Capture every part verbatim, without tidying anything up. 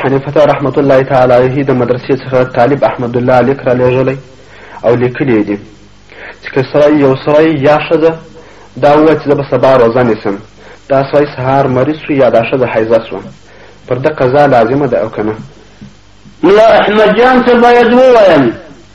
حنیفه رحمت الله تعالی علیه د مدرسې څخه طالب احمد الله لیک را لېږلی او لیکلی دي چې که سړی یو سړی یا ښځه دا ووایي چې زه به سبا روزه نیسم، دا سړی سهار مریض شو یا دا ښځه حیضه شوه، پر ده قضا لازمه ده او که نه؟ ملا احمد جان ته باید ووایم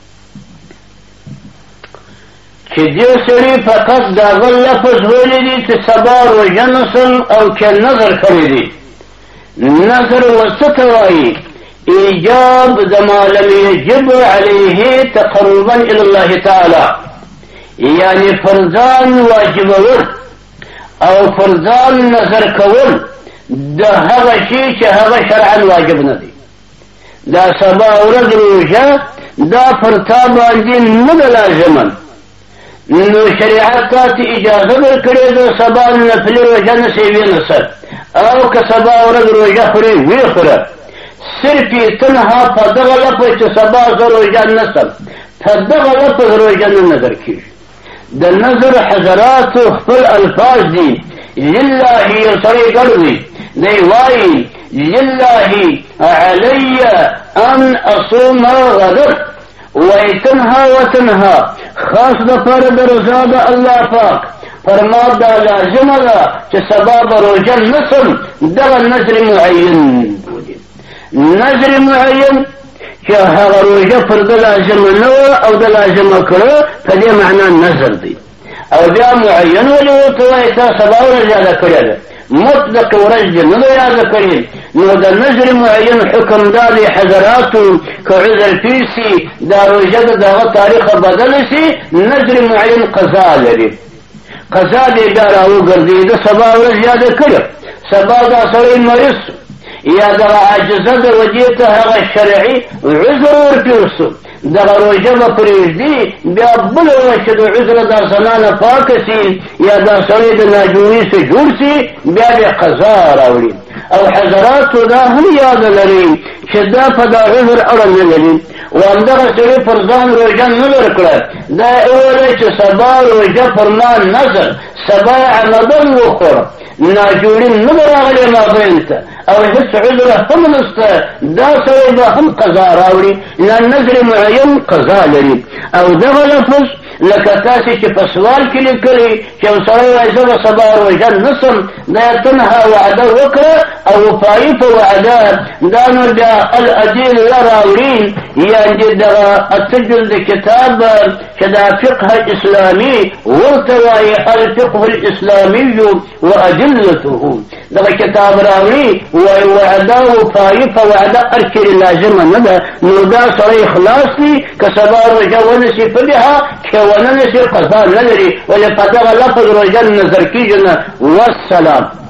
چې دې سړي فقط د هغه لفظ ویلی دي چې سبا روژه نیسم او که نظر کړی دی. نظر ورڅه ته وایي؟ ایجاب د ما لم یجب علیه تقربا الی الله تعالی، یعنی فرضان واجبول او فرضان نظر کول د هغه شي چې هغه شرعا واجب نه دی. دا سبا ورځ روژه دا پر تا باندې نه ده لازمه، نو شریعت تا ته اجازه درکړې ده سبا نفلي روژه نسې ونیسه او که سبا ورځ روژه خورې ویې خوره، صرف تنها په دغه لفظ چې سبا زه روژه نیسم په دغه لفظ روژه نه نظر کېږي. د نظر حضراتو خپل الفاظ دي. لله یو سړی ګډ دی دی وایي لله علی ان اصوم غدر، وایي تنها و تنها خاص دپاره د رضا د الله پاک فرما دا لازمه ده چې سبا به روژه نیسم. دغه نظر معین نظر معین چې هغه روژه پر ده لازمه نه وه او ده لازمه کړه، په دې معنا نظر دی. او بیا معین ولې ورته وایي تا سبا ورځ یاده کړې ده، مطلق ورځ دې نه ده یاده کړې. نو د نظر معین حکم دا دی حضراتو که عذر پېښ سي دا روژه د دغه تاریخ بدله سي، نظر معین قضا لري. قضا دې بیا راوګرځي د سبا ورځ یاده کړه، سبا دا سړی مریض یا دغه عاجزه د وجې ته هغه شرعي عذر ورپېښ سو، دغه روژه به پرېږدي، بیا بله ورځ چې د عذره دا زنانه پاکه سي یا دا سړی د ناجوړي څخه جوړ سي بیا بیا قضا راوړي. او حضراتو دا هم یاد لري چې دا په دا عذر اړه نه لري و همدغه سړي پر ځان روژه نظر کړه، دا وویل چې سبا روژه پر ما نظر سبا عمدن وخوره، ناجوړي نه به راغلی مابین ته او هېڅ عذره هم نشته، دا سړی به هم قضا راوړي. نه نظر معین قضا لري. او دغه لفظ لکه تاسې چې په سوال کې لیکلي چې یو سړی وایي زه به سبا روژه نیسم، دا تنها وعده وکړه او وفایي په وعده دا نو بیا الادله راوړي. یعنې دغه اته جلده کتاب چې دا فقه اسلامي ورته وایي الفقه الاسلامي وادلته، دغه کتاب راوړي وایي وعده وفایي په وعده هر چېرې لازمه نه ده. نو دا سړی خلاص دي که سبا روژه ونیسي په بها، که ونه نیسي قضا نه لري، ولې په دغه لفظ روژه نظر کېږي نه. والسلام.